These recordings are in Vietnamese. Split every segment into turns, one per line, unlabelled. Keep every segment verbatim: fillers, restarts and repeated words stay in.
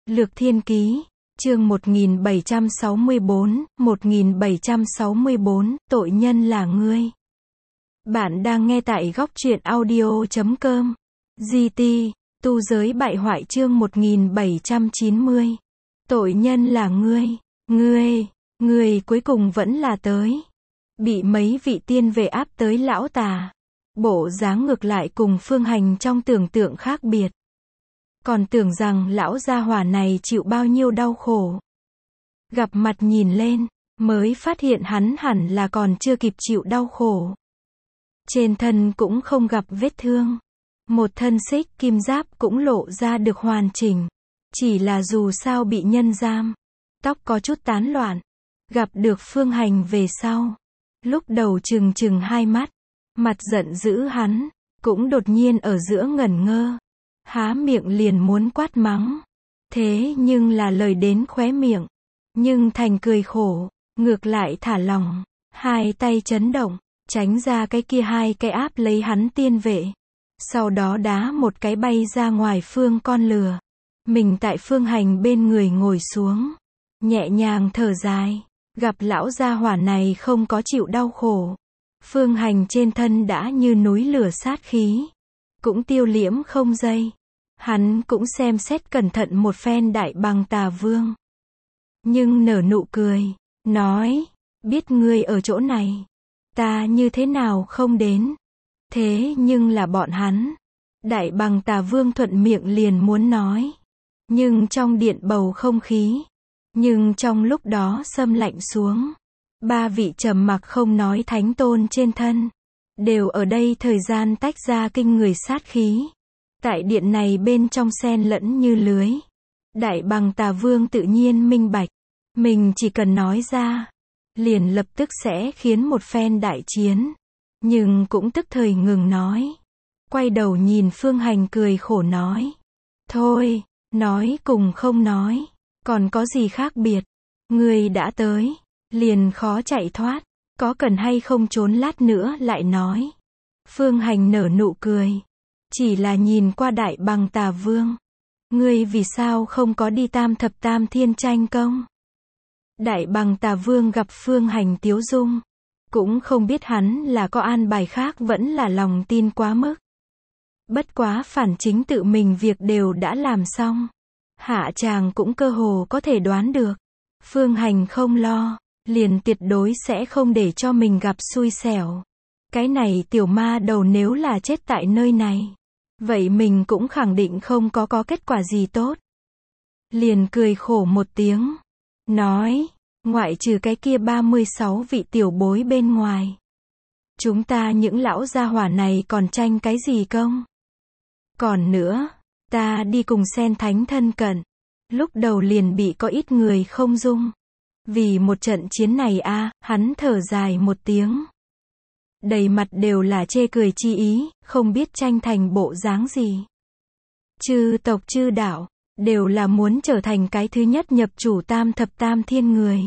Lược Thiên Ký, chương một nghìn bảy trăm sáu mươi tư, một nghìn bảy trăm sáu mươi tư, tội nhân là ngươi. Bạn đang nghe tại góc truyện audio chấm com. giê tê, tu giới bại hoại chương một nghìn bảy trăm chín mươi. Tội nhân là ngươi, ngươi, ngươi cuối cùng vẫn là tới. Bị mấy vị tiên về áp tới lão tà. Bộ dáng ngược lại cùng Phương Hành trong tưởng tượng khác biệt. Còn tưởng rằng lão gia hỏa này chịu bao nhiêu đau khổ. Gặp mặt nhìn lên, mới phát hiện hắn hẳn là còn chưa kịp chịu đau khổ. Trên thân cũng không gặp vết thương. Một thân xích kim giáp cũng lộ ra được hoàn chỉnh. Chỉ là dù sao bị nhân giam. Tóc có chút tán loạn. Gặp được Phương Hành về sau. Lúc đầu trừng trừng hai mắt. Mặt giận dữ hắn. Cũng đột nhiên ở giữa ngẩn ngơ. Há miệng liền muốn quát mắng. Thế nhưng là lời đến khóe miệng. Nhưng thành cười khổ. Ngược lại thả lỏng. Hai tay chấn động. Tránh ra cái kia hai cái áp lấy hắn tiên vệ. Sau đó đá một cái bay ra ngoài Phương con lừa. Mình tại Phương Hành bên người ngồi xuống. Nhẹ nhàng thở dài. Gặp lão gia hỏa này không có chịu đau khổ. Phương Hành trên thân đã như núi lửa sát khí. Cũng tiêu liễm không dây. Hắn cũng xem xét cẩn thận một phen Đại Bằng Tà Vương. Nhưng nở nụ cười. Nói. Biết ngươi ở chỗ này. Ta như thế nào không đến. Thế nhưng là bọn hắn. Đại Bằng Tà Vương thuận miệng liền muốn nói. Nhưng trong điện bầu không khí. Nhưng trong lúc đó xâm lạnh xuống. Ba vị trầm mặc không nói thánh tôn trên thân. Đều ở đây thời gian tách ra kinh người sát khí. Tại điện này bên trong xen lẫn như lưới. Đại Bằng Tà Vương tự nhiên minh bạch. Mình chỉ cần nói ra. Liền lập tức sẽ khiến một phen đại chiến. Nhưng cũng tức thời ngừng nói. Quay đầu nhìn Phương Hành cười khổ nói. Thôi, nói cùng không nói. Còn có gì khác biệt. Người đã tới. Liền khó chạy thoát. Có cần hay không trốn lát nữa lại nói. Phương Hành nở nụ cười. Chỉ là nhìn qua Đại Bằng Tà Vương. Ngươi vì sao không có đi tam thập tam thiên tranh công? Đại Bằng Tà Vương gặp Phương Hành tiếu dung. Cũng không biết hắn là có an bài khác vẫn là lòng tin quá mức. Bất quá phản chính tự mình việc đều đã làm xong. Hạ chàng cũng cơ hồ có thể đoán được. Phương Hành không lo. Liền tuyệt đối sẽ không để cho mình gặp xui xẻo. Cái này tiểu ma đầu nếu là chết tại nơi này. Vậy mình cũng khẳng định không có có kết quả gì tốt. Liền cười khổ một tiếng. Nói, ngoại trừ cái kia ba mươi sáu vị tiểu bối bên ngoài. Chúng ta những lão gia hỏa này còn tranh cái gì công? Còn nữa, ta đi cùng Sen Thánh thân cận. Lúc đầu liền bị có ít người không dung. Vì một trận chiến này a à, hắn thở dài một tiếng. Đầy mặt đều là chê cười chi ý, không biết tranh thành bộ dáng gì. Chư tộc chư đạo, đều là muốn trở thành cái thứ nhất nhập chủ tam thập tam thiên người.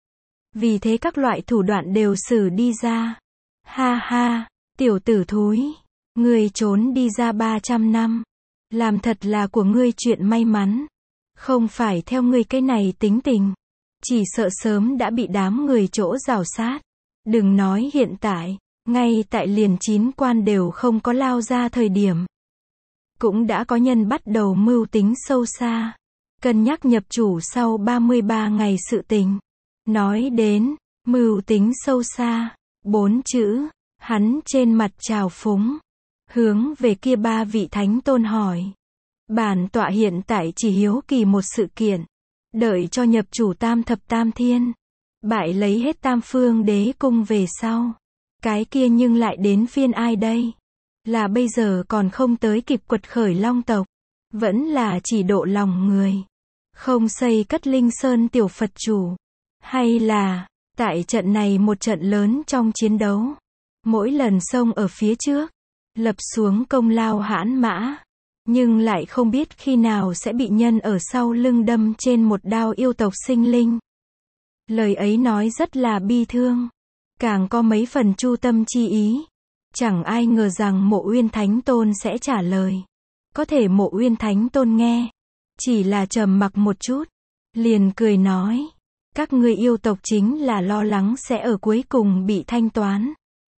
Vì thế các loại thủ đoạn đều sử đi ra. Ha ha, tiểu tử thúi, ngươi trốn đi ra ba trăm năm. Làm thật là của ngươi chuyện may mắn. Không phải theo ngươi cái này tính tình. Chỉ sợ sớm đã bị đám người chỗ rào sát. Đừng nói hiện tại, ngay tại liền chín quan đều không có lao ra thời điểm. Cũng đã có nhân bắt đầu mưu tính sâu xa. Cân nhắc nhập chủ sau ba mươi ba ngày sự tình. Nói đến, mưu tính sâu xa, bốn chữ, hắn trên mặt trào phúng. Hướng về kia ba vị thánh tôn hỏi. Bản tọa hiện tại chỉ hiếu kỳ một sự kiện. Đợi cho nhập chủ tam thập tam thiên. Bại lấy hết tam phương đế cung về sau. Cái kia nhưng lại đến phiên ai đây? Là bây giờ còn không tới kịp quật khởi long tộc. Vẫn là chỉ độ lòng người. Không xây cất linh sơn tiểu Phật chủ. Hay là, tại trận này một trận lớn trong chiến đấu. Mỗi lần xông ở phía trước. Lập xuống công lao hãn mã. Nhưng lại không biết khi nào sẽ bị nhân ở sau lưng đâm trên một đao yêu tộc sinh linh. Lời ấy nói rất là bi thương. Càng có mấy phần chu tâm chi ý. Chẳng ai ngờ rằng Mộ Uyên Thánh Tôn sẽ trả lời. Có thể Mộ Uyên Thánh Tôn nghe. chỉ là trầm mặc một chút, liền cười nói, các ngươi yêu tộc chính là lo lắng sẽ ở cuối cùng bị thanh toán.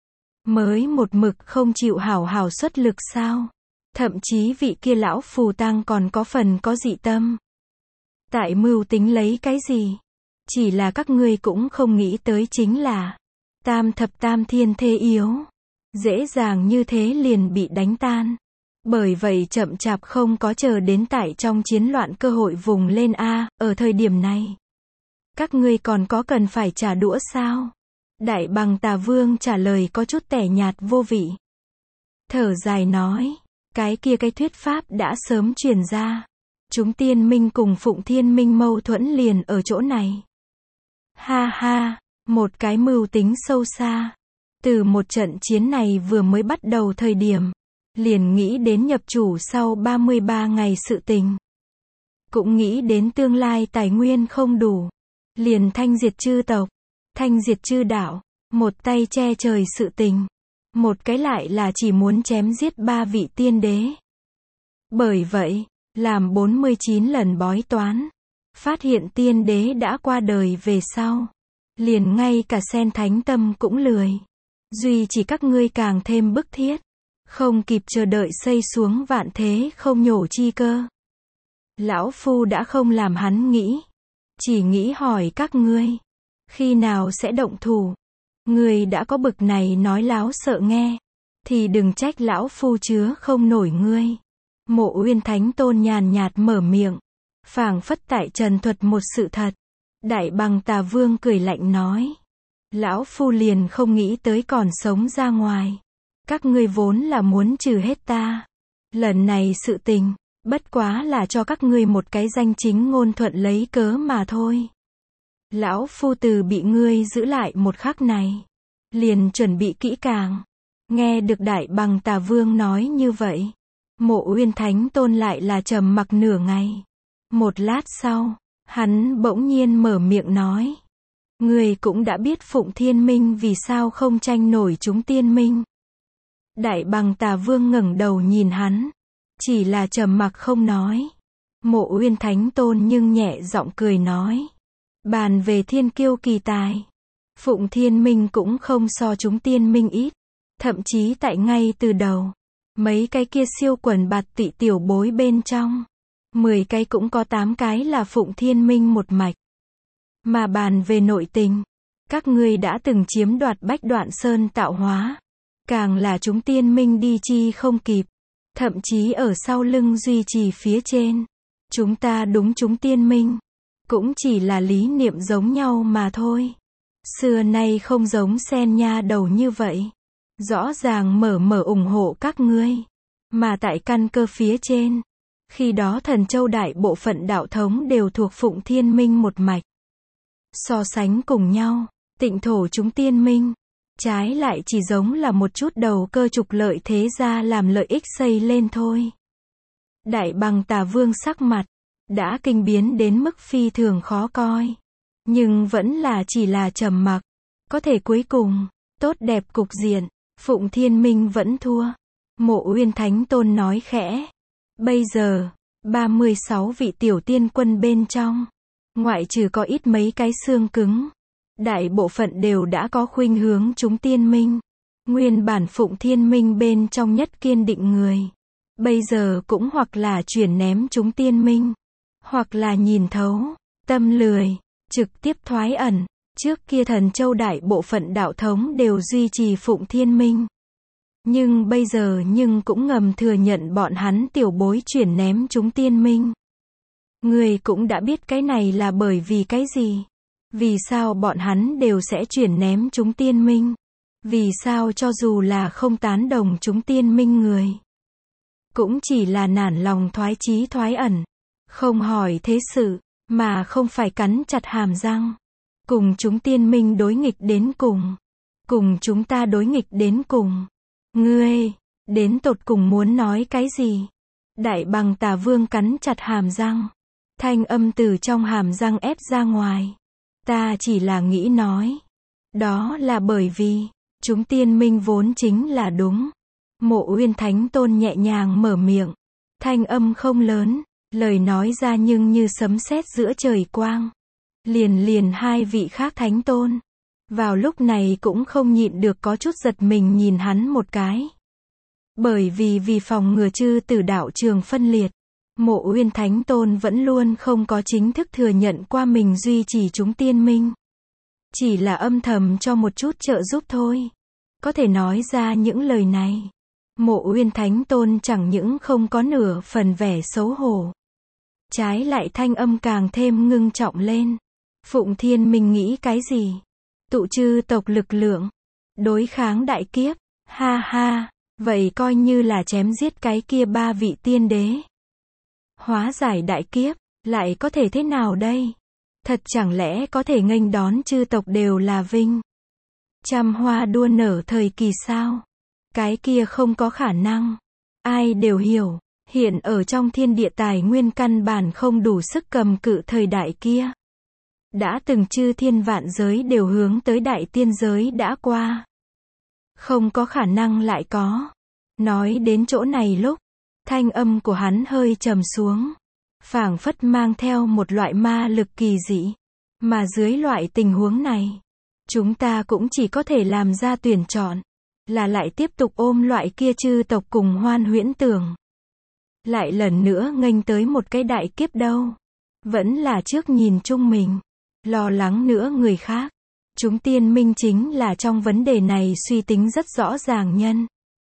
Mới một mực không chịu hảo hảo xuất lực sao? Thậm chí vị kia lão phù tang còn có phần có dị tâm. Tại mưu tính lấy cái gì? Chỉ là các ngươi cũng không nghĩ tới chính là tam thập tam thiên thế yếu. Dễ dàng như thế liền bị đánh tan. Bởi vậy chậm chạp không có chờ đến tại trong chiến loạn cơ hội vùng lên A, ở thời điểm này. Các ngươi còn có cần phải trả đũa sao? Đại Bằng Tà Vương trả lời có chút tẻ nhạt vô vị. Thở dài nói, cái kia cái thuyết pháp đã sớm truyền ra. Chúng tiên minh cùng Phụng Thiên Minh mâu thuẫn liền ở chỗ này. Ha ha, một cái mưu tính sâu xa. Từ một trận chiến này vừa mới bắt đầu thời điểm, liền nghĩ đến nhập chủ sau ba mươi ba ngày sự tình. Cũng nghĩ đến tương lai tài nguyên không đủ. Liền thanh diệt chư tộc, thanh diệt chư đạo, một tay che trời sự tình. Một cái lại là chỉ muốn chém giết ba vị tiên đế. Bởi vậy, làm bốn mươi chín lần bói toán, phát hiện tiên đế đã qua đời về sau. Liền ngay cả sen thánh tâm cũng lười. Duy chỉ các ngươi càng thêm bức thiết. Không kịp chờ đợi xây xuống vạn thế không nhổ chi cơ. Lão Phu đã không làm hắn nghĩ. Chỉ nghĩ hỏi các ngươi. Khi nào sẽ động thủ? Ngươi đã có bực này nói láo sợ nghe. Thì đừng trách lão Phu chứa không nổi ngươi. Mộ Uyên Thánh Tôn nhàn nhạt mở miệng. Phảng phất tại trần thuật một sự thật. Đại Bằng Tà Vương cười lạnh nói. Lão Phu liền không nghĩ tới còn sống ra ngoài. Các ngươi vốn là muốn trừ hết ta. Lần này sự tình, bất quá là cho các ngươi một cái danh chính ngôn thuận lấy cớ mà thôi. Lão Phu từ bị ngươi giữ lại một khắc này. Liền chuẩn bị kỹ càng. Nghe được Đại Bằng Tà Vương nói như vậy. Mộ Uyên Thánh Tôn lại là trầm mặc nửa ngày. Một lát sau, hắn bỗng nhiên mở miệng nói. Ngươi cũng đã biết Phụng Thiên Minh vì sao không tranh nổi chúng tiên minh. Đại Bằng Tà Vương ngẩng đầu nhìn hắn. Chỉ là trầm mặc không nói. Mộ Uyên Thánh Tôn nhưng nhẹ giọng cười nói. Bàn về thiên kiêu kỳ tài. Phụng Thiên Minh cũng không so chúng tiên minh ít. Thậm chí tại ngay từ đầu. Mấy cái kia siêu quần bạt tị tiểu bối bên trong. Mười cái cũng có tám cái là Phụng Thiên Minh một mạch. Mà bàn về nội tình. Các ngươi đã từng chiếm đoạt Bách Đoạn Sơn tạo hóa. Càng là chúng tiên minh đi chi không kịp. Thậm chí ở sau lưng duy trì phía trên. Chúng ta đúng chúng tiên minh. Cũng chỉ là lý niệm giống nhau mà thôi. Xưa nay không giống sen nha đầu như vậy. Rõ ràng mở mở ủng hộ các ngươi. Mà tại căn cơ phía trên. Khi đó Thần Châu đại bộ phận đạo thống đều thuộc Phụng Thiên Minh một mạch. So sánh cùng nhau, Tịnh thổ chúng tiên minh. Trái lại chỉ giống là một chút đầu cơ trục lợi thế gia làm lợi ích xây lên thôi. Đại Bằng Tà Vương sắc mặt đã kinh biến đến mức phi thường khó coi. Nhưng vẫn là chỉ là trầm mặc. Có thể cuối cùng, tốt đẹp cục diện, Phụng Thiên Minh vẫn thua. Mộ Uyên Thánh Tôn nói khẽ. Bây giờ, ba mươi sáu vị tiểu tiên quân bên trong. Ngoại trừ có ít mấy cái xương cứng. Đại bộ phận đều đã có khuynh hướng chúng tiên minh. Nguyên bản Phụng Thiên Minh bên trong nhất kiên định người. Bây giờ cũng hoặc là chuyển ném chúng tiên minh. Hoặc là nhìn thấu, tâm lười, trực tiếp thoái ẩn. Trước kia Thần Châu đại bộ phận đạo thống đều duy trì Phụng Thiên Minh. Nhưng bây giờ nhưng cũng ngầm thừa nhận bọn hắn tiểu bối chuyển ném chúng tiên minh. Người cũng đã biết cái này là bởi vì cái gì? Vì sao bọn hắn đều sẽ chuyển ném chúng tiên minh? Vì sao cho dù là không tán đồng chúng tiên minh người? Cũng chỉ là nản lòng thoái chí thoái ẩn. Không hỏi thế sự, mà không phải cắn chặt hàm răng. Cùng chúng tiên minh đối nghịch đến cùng. Cùng chúng ta đối nghịch đến cùng. Ngươi, đến tột cùng muốn nói cái gì? Đại Bằng Tà Vương cắn chặt hàm răng. Thanh âm từ trong hàm răng ép ra ngoài. Ta chỉ là nghĩ nói. Đó là bởi vì, chúng tiên minh vốn chính là đúng. Mộ Uyên Thánh Tôn nhẹ nhàng mở miệng. Thanh âm không lớn, Lời nói ra nhưng như sấm sét giữa trời quang. Liền liền hai vị khác thánh tôn. Vào lúc này cũng không nhịn được có chút giật mình nhìn hắn một cái. Bởi vì vì phòng ngừa chư tử đạo trường phân liệt, Mộ Uyên Thánh Tôn vẫn luôn không có chính thức thừa nhận qua mình duy trì chúng tiên minh. Chỉ là âm thầm cho một chút trợ giúp thôi. Có thể nói ra những lời này, Mộ Uyên Thánh Tôn chẳng những không có nửa phần vẻ xấu hổ. Trái lại thanh âm càng thêm ngưng trọng lên. Phụng Thiên Minh nghĩ cái gì? Tụ chư tộc lực lượng, đối kháng đại kiếp, ha ha, vậy coi như là chém giết cái kia ba vị tiên đế. Hóa giải đại kiếp, lại có thể thế nào đây? Thật chẳng lẽ có thể nghênh đón chư tộc đều là vinh? Trăm hoa đua nở thời kỳ sao? Cái kia không có khả năng. Ai đều hiểu, hiện ở trong thiên địa tài nguyên căn bản không đủ sức cầm cự thời đại kia. Đã từng chư thiên vạn giới đều hướng tới đại tiên giới đã qua. Không có khả năng lại có. Nói đến chỗ này lúc, thanh âm của hắn hơi trầm xuống. Phảng phất mang theo một loại ma lực kỳ dị. Mà dưới loại tình huống này, chúng ta cũng chỉ có thể làm ra tuyển chọn. Là lại tiếp tục ôm loại kia chư tộc cùng hoan huyễn tưởng. Lại lần nữa nghênh tới một cái đại kiếp đâu. Vẫn là trước nhìn chung mình. Lo lắng nữa người khác. Chúng tiên minh chính là trong vấn đề này suy tính rất rõ ràng nhân.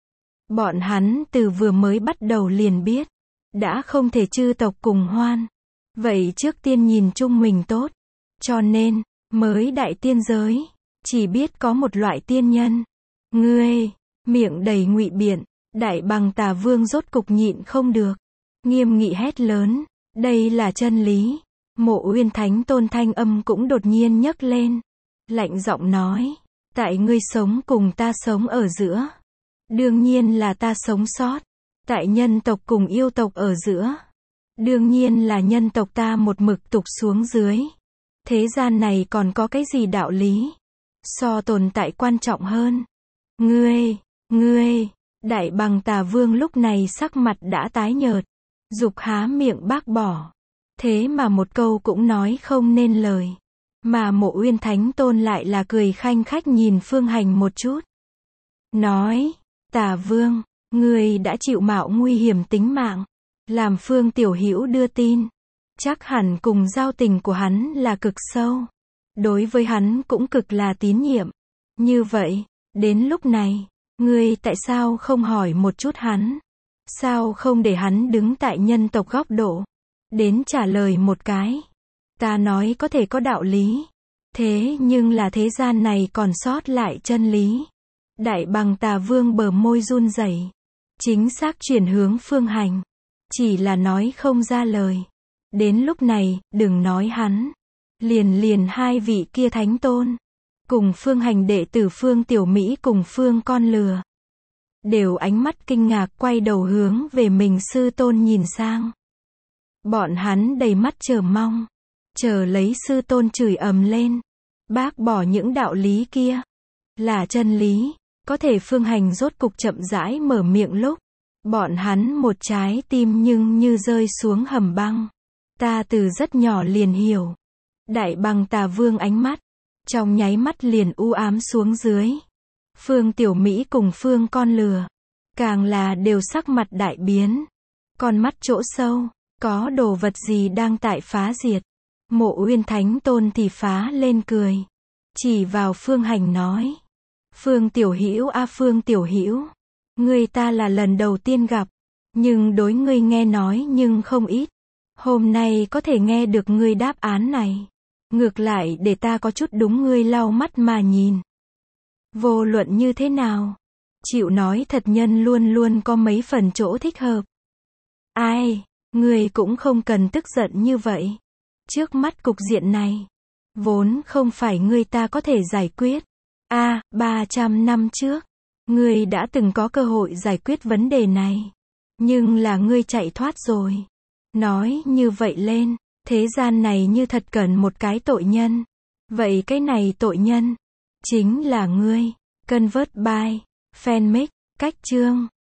Bọn hắn từ vừa mới bắt đầu liền biết. Đã không thể chư tộc cùng hoan. Vậy trước tiên nhìn chung mình tốt. Cho nên, mới đại tiên giới. Chỉ biết có một loại tiên nhân. Ngươi, miệng đầy ngụy biện. Đại Bằng Tà Vương rốt cục nhịn không được. Nghiêm nghị hét lớn. Đây là chân lý. Mộ Uyên Thánh Tôn thanh âm cũng đột nhiên nhấc lên. Lạnh giọng nói. Tại ngươi sống cùng ta sống ở giữa. Đương nhiên là ta sống sót. Tại nhân tộc cùng yêu tộc ở giữa. Đương nhiên là nhân tộc ta một mực tục xuống dưới. Thế gian này còn có cái gì đạo lý? So tồn tại quan trọng hơn. Ngươi, ngươi, Đại Bằng Tà Vương lúc này sắc mặt đã tái nhợt. Dục há miệng bác bỏ. Thế mà một câu cũng nói không nên lời. Mà Mộ Uyên Thánh Tôn lại là cười khanh khách nhìn Phương Hành một chút. Nói, Tà Vương, ngươi đã chịu mạo nguy hiểm tính mạng. Làm Phương Tiểu Hữu đưa tin. Chắc hẳn cùng giao tình của hắn là cực sâu. Đối với hắn cũng cực là tín nhiệm. Như vậy, đến lúc này, ngươi tại sao không hỏi một chút hắn? Sao không để hắn đứng tại nhân tộc góc độ? Đến trả lời một cái. Ta nói có thể có đạo lý. Thế nhưng là thế gian này còn sót lại chân lý. Đại Bằng Tà Vương bờ môi run rẩy. Chính xác chuyển hướng Phương Hành. Chỉ là nói không ra lời. Đến lúc này, đừng nói hắn. Liền liền hai vị kia thánh tôn. Cùng Phương Hành đệ tử Phương Tiểu Mỹ cùng Phương Con Lừa. Đều ánh mắt kinh ngạc quay đầu hướng về mình sư tôn nhìn sang. Bọn hắn đầy mắt chờ mong. Chờ lấy sư tôn chửi ầm lên. Bác bỏ những đạo lý kia. Là chân lý. Có thể Phương Hành rốt cục chậm rãi mở miệng lúc. Bọn hắn một trái tim nhưng như rơi xuống hầm băng. Ta từ rất nhỏ liền hiểu. Đại Bằng Tà Vương ánh mắt. Trong nháy mắt liền u ám xuống dưới. Phương Tiểu Mỹ cùng Phương Con Lừa. Càng là đều sắc mặt đại biến. Con mắt chỗ sâu. Có đồ vật gì đang tại phá diệt. Mộ Uyên Thánh Tôn thì phá lên cười. Chỉ vào Phương Hành nói. Phương Tiểu Hữu a Phương Tiểu Hữu. Ngươi ta là lần đầu tiên gặp. Nhưng đối ngươi nghe nói nhưng không ít. Hôm nay có thể nghe được ngươi đáp án này. Ngược lại để ta có chút đúng ngươi lau mắt mà nhìn. Vô luận như thế nào. Chịu nói thật nhân luôn luôn có mấy phần chỗ thích hợp. Ai, ngươi cũng không cần tức giận như vậy. Trước mắt cục diện này. Vốn không phải ngươi ta có thể giải quyết. A, ba trăm năm trước. Ngươi đã từng có cơ hội giải quyết vấn đề này. Nhưng là ngươi chạy thoát rồi. Nói như vậy lên. Thế gian này như thật cần một cái tội nhân. Vậy cái này tội nhân. Chính là ngươi. Convert by. Fanmade. Cách chương.